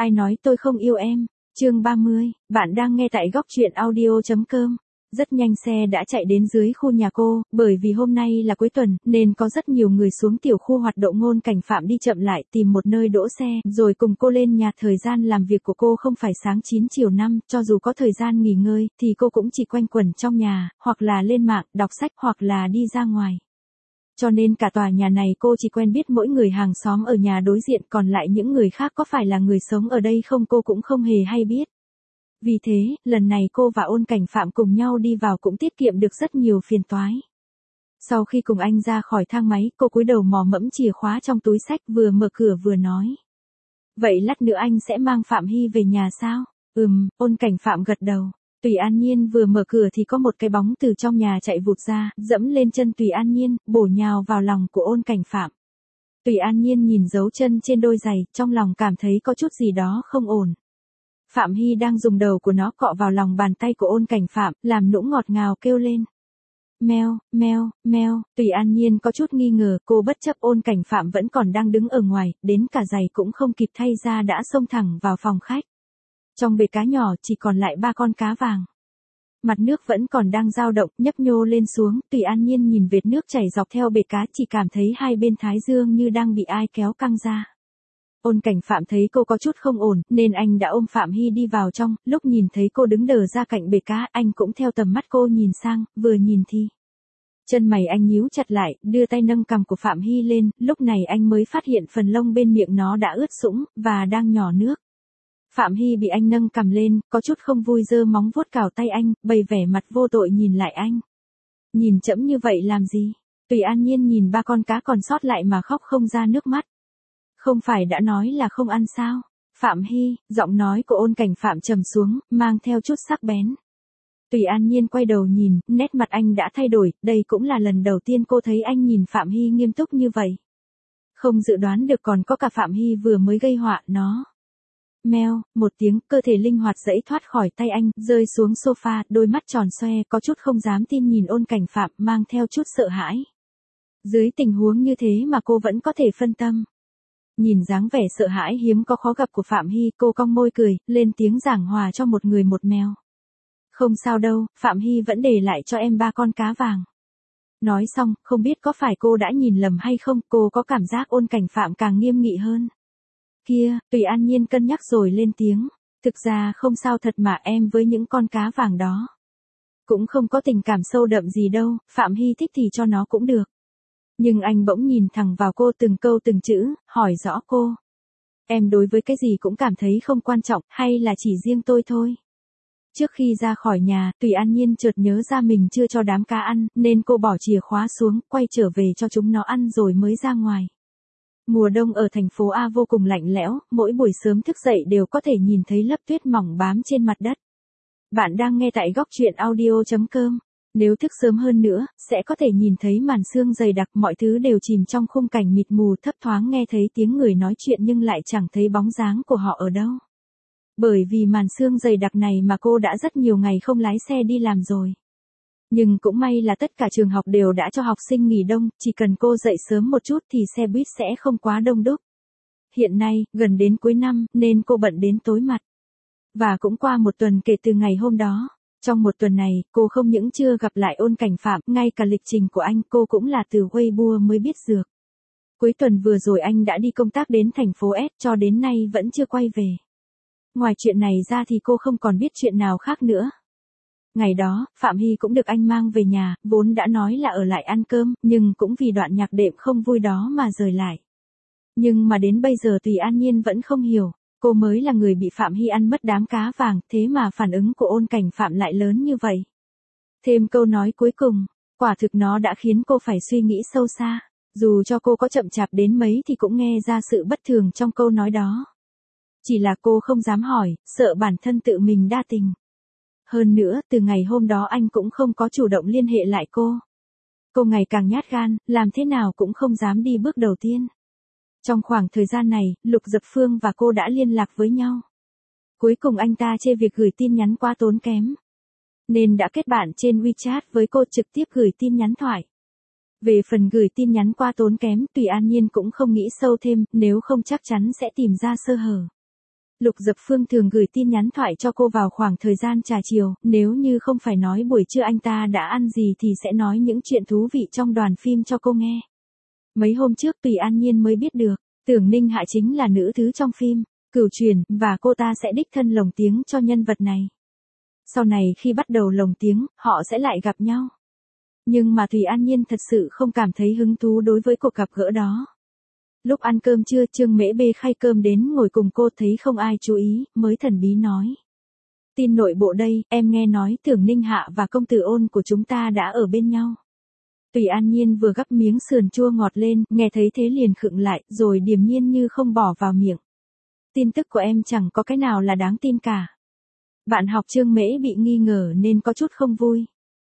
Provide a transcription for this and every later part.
Ai nói tôi không yêu em? Chương 30, bạn đang nghe tại góc truyện audio.com. Rất nhanh xe đã chạy đến dưới khu nhà cô, bởi vì hôm nay là cuối tuần, nên có rất nhiều người xuống tiểu khu hoạt động Ngôn Cảnh Phạm đi chậm lại tìm một nơi đỗ xe, rồi cùng cô lên nhà. Thời gian làm việc của cô không phải sáng 9 chiều 5, cho dù có thời gian nghỉ ngơi, thì cô cũng chỉ quanh quẩn trong nhà, hoặc là lên mạng, đọc sách, hoặc là đi ra ngoài. Cho nên cả tòa nhà này cô chỉ quen biết mỗi người hàng xóm ở nhà đối diện, còn lại những người khác có phải là người sống ở đây không cô cũng không hề hay biết. Vì thế, lần này cô và Ôn Cảnh Phạm cùng nhau đi vào cũng tiết kiệm được rất nhiều phiền toái. Sau khi cùng anh ra khỏi thang máy, cô cúi đầu mò mẫm chìa khóa trong túi xách, vừa mở cửa vừa nói. Vậy lát nữa anh sẽ mang Phạm Hy về nhà sao? Ôn Cảnh Phạm gật đầu. Tùy An Nhiên vừa mở cửa thì có một cái bóng từ trong nhà chạy vụt ra, dẫm lên chân Tùy An Nhiên, bổ nhào vào lòng của Ôn Cảnh Phạm. Tùy An Nhiên nhìn dấu chân trên đôi giày, trong lòng cảm thấy có chút gì đó không ổn. Phạm Hy đang dùng đầu của nó cọ vào lòng bàn tay của Ôn Cảnh Phạm, làm nũng ngọt ngào kêu lên. Meo, meo, meo, Tùy An Nhiên có chút nghi ngờ, cô bất chấp Ôn Cảnh Phạm vẫn còn đang đứng ở ngoài, đến cả giày cũng không kịp thay ra đã xông thẳng vào phòng khách. Trong bể cá nhỏ chỉ còn lại 3 con cá vàng. Mặt nước vẫn còn đang dao động, nhấp nhô lên xuống, Tùy An Nhiên nhìn vệt nước chảy dọc theo bể cá, chỉ cảm thấy hai bên thái dương như đang bị ai kéo căng ra. Ôn Cảnh Phạm thấy cô có chút không ổn, nên anh đã ôm Phạm Hy đi vào trong, lúc nhìn thấy cô đứng đờ ra cạnh bể cá, anh cũng theo tầm mắt cô nhìn sang, vừa nhìn thì. Chân mày anh nhíu chặt lại, đưa tay nâng cằm của Phạm Hy lên, lúc này anh mới phát hiện phần lông bên miệng nó đã ướt sũng, và đang nhỏ nước. Phạm Hy bị anh nâng cằm lên, có chút không vui giơ móng vuốt cào tay anh, bày vẻ mặt vô tội nhìn lại anh. Nhìn chẫm như vậy làm gì? Tùy An Nhiên nhìn 3 con cá còn sót lại mà khóc không ra nước mắt. Không phải đã nói là không ăn sao? Phạm Hy, giọng nói của Ôn Cảnh Phạm trầm xuống, mang theo chút sắc bén. Tùy An Nhiên quay đầu nhìn, nét mặt anh đã thay đổi, đây cũng là lần đầu tiên cô thấy anh nhìn Phạm Hy nghiêm túc như vậy. Không dự đoán được còn có cả Phạm Hy vừa mới gây họa nó. Meo, một tiếng, cơ thể linh hoạt giãy thoát khỏi tay anh, rơi xuống sofa, đôi mắt tròn xoe, có chút không dám tin nhìn Ôn Cảnh Phạm, mang theo chút sợ hãi. Dưới tình huống như thế mà cô vẫn có thể phân tâm. Nhìn dáng vẻ sợ hãi hiếm có khó gặp của Phạm Hy, cô cong môi cười, lên tiếng giảng hòa cho một người một mèo. Không sao đâu, Phạm Hy vẫn để lại cho em 3 con cá vàng. Nói xong, không biết có phải cô đã nhìn lầm hay không, cô có cảm giác Ôn Cảnh Phạm càng nghiêm nghị hơn. Kia, Tùy An Nhiên cân nhắc rồi lên tiếng. Thực ra không sao thật mà em với những con cá vàng đó. Cũng không có tình cảm sâu đậm gì đâu, Phạm Hy thích thì cho nó cũng được. Nhưng anh bỗng nhìn thẳng vào cô từng câu từng chữ, hỏi rõ cô. Em đối với cái gì cũng cảm thấy không quan trọng, hay là chỉ riêng tôi thôi? Trước khi ra khỏi nhà, Tùy An Nhiên chợt nhớ ra mình chưa cho đám cá ăn, nên cô bỏ chìa khóa xuống, quay trở về cho chúng nó ăn rồi mới ra ngoài. Mùa đông ở thành phố A vô cùng lạnh lẽo, mỗi buổi sớm thức dậy đều có thể nhìn thấy lớp tuyết mỏng bám trên mặt đất. Bạn đang nghe tại góc truyện audio.com. Nếu thức sớm hơn nữa, sẽ có thể nhìn thấy màn sương dày đặc, mọi thứ đều chìm trong khung cảnh mịt mù, thấp thoáng nghe thấy tiếng người nói chuyện nhưng lại chẳng thấy bóng dáng của họ ở đâu. Bởi vì màn sương dày đặc này mà cô đã rất nhiều ngày không lái xe đi làm rồi. Nhưng cũng may là tất cả trường học đều đã cho học sinh nghỉ đông, chỉ cần cô dậy sớm một chút thì xe buýt sẽ không quá đông đúc. Hiện nay, gần đến cuối năm, nên cô bận đến tối mặt. Và cũng qua một tuần kể từ ngày hôm đó. Trong một tuần này, cô không những chưa gặp lại Ôn Cảnh Phạm, ngay cả lịch trình của anh cô cũng là từ Weibo mới biết được. Cuối tuần vừa rồi anh đã đi công tác đến thành phố S, cho đến nay vẫn chưa quay về. Ngoài chuyện này ra thì cô không còn biết chuyện nào khác nữa. Ngày đó, Phạm Hy cũng được anh mang về nhà, vốn đã nói là ở lại ăn cơm, nhưng cũng vì đoạn nhạc đệm không vui đó mà rời lại. Nhưng mà đến bây giờ Tùy An Nhiên vẫn không hiểu. Cô mới là người bị Phạm Hy ăn mất đám cá vàng, thế mà phản ứng của Ôn Cảnh Phạm lại lớn như vậy. Thêm câu nói cuối cùng, quả thực nó đã khiến cô phải suy nghĩ sâu xa. Dù cho cô có chậm chạp đến mấy thì cũng nghe ra sự bất thường trong câu nói đó. Chỉ là cô không dám hỏi, sợ bản thân tự mình đa tình. Hơn nữa, từ ngày hôm đó anh cũng không có chủ động liên hệ lại cô. Cô ngày càng nhát gan, làm thế nào cũng không dám đi bước đầu tiên. Trong khoảng thời gian này, Lục Dập Phương và cô đã liên lạc với nhau. Cuối cùng anh ta chê việc gửi tin nhắn quá tốn kém, nên đã kết bạn trên WeChat với cô, trực tiếp gửi tin nhắn thoại. Về phần gửi tin nhắn quá tốn kém, Tùy An Nhiên cũng không nghĩ sâu thêm, nếu không chắc chắn sẽ tìm ra sơ hở. Lục Dập Phương thường gửi tin nhắn thoại cho cô vào khoảng thời gian trà chiều, nếu như không phải nói buổi trưa anh ta đã ăn gì thì sẽ nói những chuyện thú vị trong đoàn phim cho cô nghe. Mấy hôm trước Tùy An Nhiên mới biết được, Tưởng Ninh Hạ chính là nữ thứ trong phim Cửu Truyền, và cô ta sẽ đích thân lồng tiếng cho nhân vật này. Sau này khi bắt đầu lồng tiếng, họ sẽ lại gặp nhau. Nhưng mà Tùy An Nhiên thật sự không cảm thấy hứng thú đối với cuộc gặp gỡ đó. Lúc ăn cơm trưa, Trương Mễ bê khay cơm đến ngồi cùng cô, thấy không ai chú ý, mới thần bí nói. Tin nội bộ đây, em nghe nói Tưởng Ninh Hạ và công tử Ôn của chúng ta đã ở bên nhau. Tùy An Nhiên vừa gắp miếng sườn chua ngọt lên, nghe thấy thế liền khựng lại, rồi điềm nhiên như không bỏ vào miệng. Tin tức của em chẳng có cái nào là đáng tin cả. Bạn học Trương Mễ bị nghi ngờ nên có chút không vui.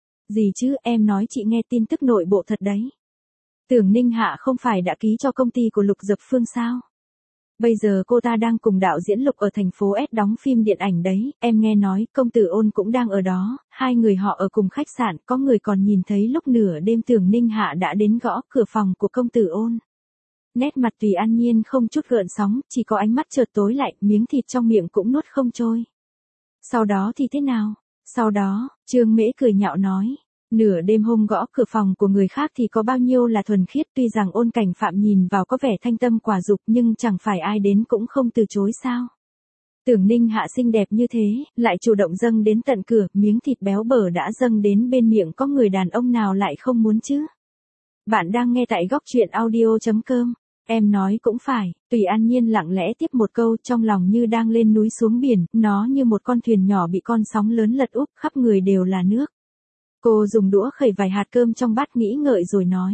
Gì chứ, em nói chị nghe tin tức nội bộ thật đấy. Tưởng Ninh Hạ không phải đã ký cho công ty của Lục Dập Phương sao? Bây giờ cô ta đang cùng đạo diễn Lục ở thành phố S đóng phim điện ảnh đấy, em nghe nói công tử Ôn cũng đang ở đó, hai người họ ở cùng khách sạn, có người còn nhìn thấy lúc nửa đêm Tưởng Ninh Hạ đã đến gõ cửa phòng của công tử Ôn. Nét mặt Tùy An Nhiên không chút gợn sóng, chỉ có ánh mắt chợt tối lại, miếng thịt trong miệng cũng nuốt không trôi. Sau đó thì thế nào? Sau đó, Trương Mễ cười nhạo nói. Nửa đêm hôm gõ cửa phòng của người khác thì có bao nhiêu là thuần khiết, tuy rằng Ôn Cảnh Phạm nhìn vào có vẻ thanh tâm quả dục nhưng chẳng phải ai đến cũng không từ chối sao. Tưởng Ninh Hạ xinh đẹp như thế, lại chủ động dâng đến tận cửa, miếng thịt béo bở đã dâng đến bên miệng, có người đàn ông nào lại không muốn chứ? Bạn đang nghe tại góc truyện audio.com. Em nói cũng phải, Tùy An Nhiên lặng lẽ tiếp một câu, trong lòng như đang lên núi xuống biển, nó như một con thuyền nhỏ bị con sóng lớn lật úp, khắp người đều là nước. Cô dùng đũa khẩy vài hạt cơm trong bát, nghĩ ngợi rồi nói.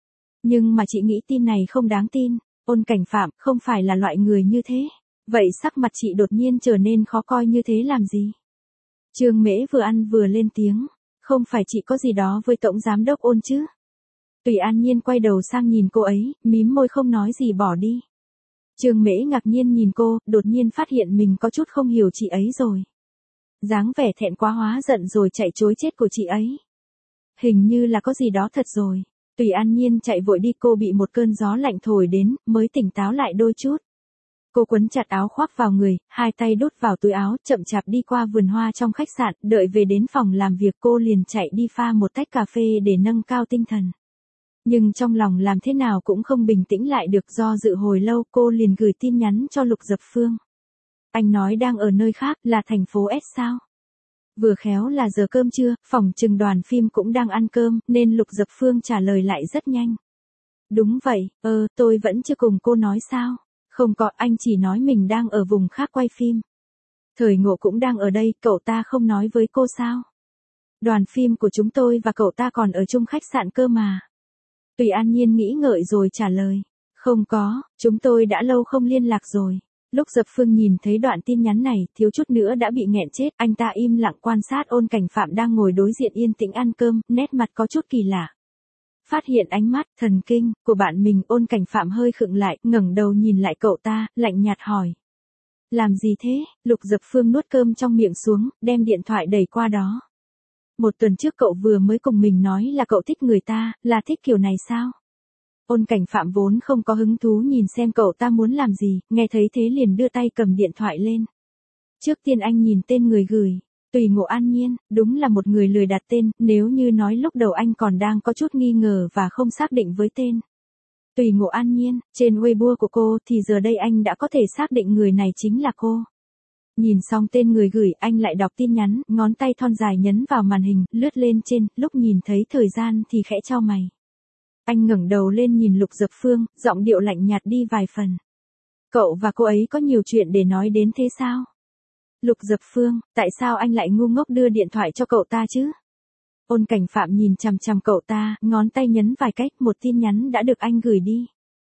Nhưng mà chị nghĩ tin này không đáng tin, Ôn Cảnh Phạm không phải là loại người như thế. Vậy sắc mặt chị đột nhiên trở nên khó coi như thế làm gì? Trương Mễ vừa ăn vừa lên tiếng, không phải chị có gì đó với tổng giám đốc Ôn chứ? Tùy An Nhiên quay đầu sang nhìn cô ấy, mím môi không nói gì bỏ đi. Trương Mễ ngạc nhiên nhìn cô, đột nhiên phát hiện mình có chút không hiểu chị ấy rồi. Dáng vẻ thẹn quá hóa giận rồi chạy trối chết của chị ấy. Hình như là có gì đó thật rồi. Tùy An Nhiên chạy vội đi, cô bị một cơn gió lạnh thổi đến, mới tỉnh táo lại đôi chút. Cô quấn chặt áo khoác vào người, hai tay đút vào túi áo, chậm chạp đi qua vườn hoa trong khách sạn, đợi về đến phòng làm việc cô liền chạy đi pha một tách cà phê để nâng cao tinh thần. Nhưng trong lòng làm thế nào cũng không bình tĩnh lại được, do dự hồi lâu cô liền gửi tin nhắn cho Lục Dập Phương. Anh nói đang ở nơi khác, là thành phố S sao? Vừa khéo là giờ cơm trưa, phòng trừng đoàn phim cũng đang ăn cơm, nên Lục Dập Phương trả lời lại rất nhanh. Đúng vậy, tôi vẫn chưa cùng cô nói sao? Không có, anh chỉ nói mình đang ở vùng khác quay phim. Thời Ngộ cũng đang ở đây, cậu ta không nói với cô sao? Đoàn phim của chúng tôi và cậu ta còn ở chung khách sạn cơ mà. Tùy An Nhiên nghĩ ngợi rồi trả lời. Không có, chúng tôi đã lâu không liên lạc rồi. Lúc Dập Phương nhìn thấy đoạn tin nhắn này, thiếu chút nữa đã bị nghẹn chết, anh ta im lặng quan sát Ôn Cảnh Phạm đang ngồi đối diện yên tĩnh ăn cơm, nét mặt có chút kỳ lạ. Phát hiện ánh mắt thần kinh của bạn mình, Ôn Cảnh Phạm hơi khựng lại, ngẩng đầu nhìn lại cậu ta, lạnh nhạt hỏi. Làm gì thế? Lục Dập Phương nuốt cơm trong miệng xuống, đem điện thoại đẩy qua đó. Một tuần trước cậu vừa mới cùng mình nói là cậu thích người ta, là thích kiểu này sao? Ôn Cảnh Phạm vốn không có hứng thú nhìn xem cậu ta muốn làm gì, nghe thấy thế liền đưa tay cầm điện thoại lên. Trước tiên anh nhìn tên người gửi, Tùy Ngộ An Nhiên, đúng là một người lười đặt tên, nếu như nói lúc đầu anh còn đang có chút nghi ngờ và không xác định với tên. Tùy Ngộ An Nhiên, trên Weibo của cô thì giờ đây anh đã có thể xác định người này chính là cô. Nhìn xong tên người gửi, anh lại đọc tin nhắn, ngón tay thon dài nhấn vào màn hình, lướt lên trên, lúc nhìn thấy thời gian thì khẽ chau mày. Anh ngẩng đầu lên nhìn Lục Dập Phương, giọng điệu lạnh nhạt đi vài phần. Cậu và cô ấy có nhiều chuyện để nói đến thế sao? Lục Dập Phương, tại sao anh lại ngu ngốc đưa điện thoại cho cậu ta chứ? Ôn Cảnh Phạm nhìn chằm chằm cậu ta, ngón tay nhấn vài cách, một tin nhắn đã được anh gửi đi.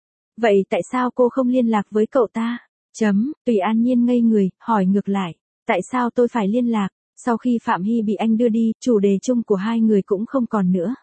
Vậy tại sao cô không liên lạc với cậu ta? Tùy An Nhiên ngây người, hỏi ngược lại. Tại sao tôi phải liên lạc? Sau khi Phạm Hy bị anh đưa đi, chủ đề chung của hai người cũng không còn nữa.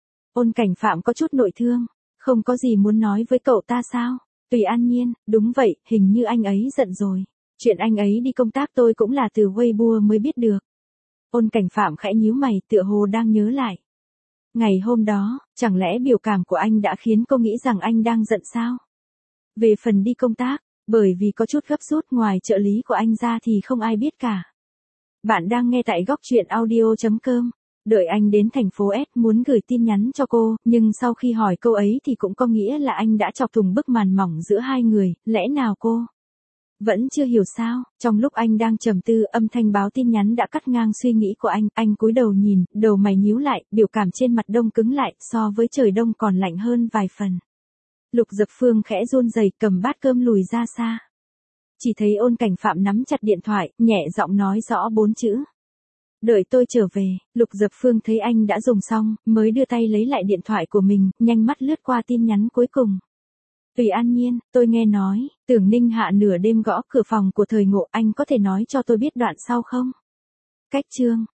Ôn Cảnh Phạm có chút nội thương. Không có gì muốn nói với cậu ta sao? Tùy An Nhiên, đúng vậy, hình như anh ấy giận rồi. Chuyện anh ấy đi công tác tôi cũng là từ Weibo mới biết được. Ôn Cảnh Phạm khẽ nhíu mày, tựa hồ đang nhớ lại. Ngày hôm đó, chẳng lẽ biểu cảm của anh đã khiến cô nghĩ rằng anh đang giận sao? Về phần đi công tác, Bởi vì có chút gấp rút, ngoài trợ lý của anh ra thì không ai biết cả. Bạn đang nghe tại góc truyện audio.com. Đợi anh đến thành phố S muốn gửi tin nhắn cho cô, nhưng sau khi hỏi câu ấy thì cũng có nghĩa là anh đã chọc thủng bức màn mỏng giữa hai người, lẽ nào cô vẫn chưa hiểu sao? Trong lúc anh đang trầm tư, âm thanh báo tin nhắn đã cắt ngang suy nghĩ của anh cúi đầu nhìn, đầu mày nhíu lại, biểu cảm trên mặt đông cứng lại, so với trời đông còn lạnh hơn vài phần. Lục Dập Phương khẽ run rẩy, cầm bát cơm lùi ra xa. Chỉ thấy Ôn Cảnh Phạm nắm chặt điện thoại, nhẹ giọng nói rõ 4 chữ. Đợi tôi trở về. Lục Dập Phương thấy anh đã dùng xong, mới đưa tay lấy lại điện thoại của mình, nhanh mắt lướt qua tin nhắn cuối cùng. Tùy An Nhiên, tôi nghe nói, Tưởng Ninh Hạ nửa đêm gõ cửa phòng của Thời Ngộ, anh có thể nói cho tôi biết đoạn sau không? Cách chương.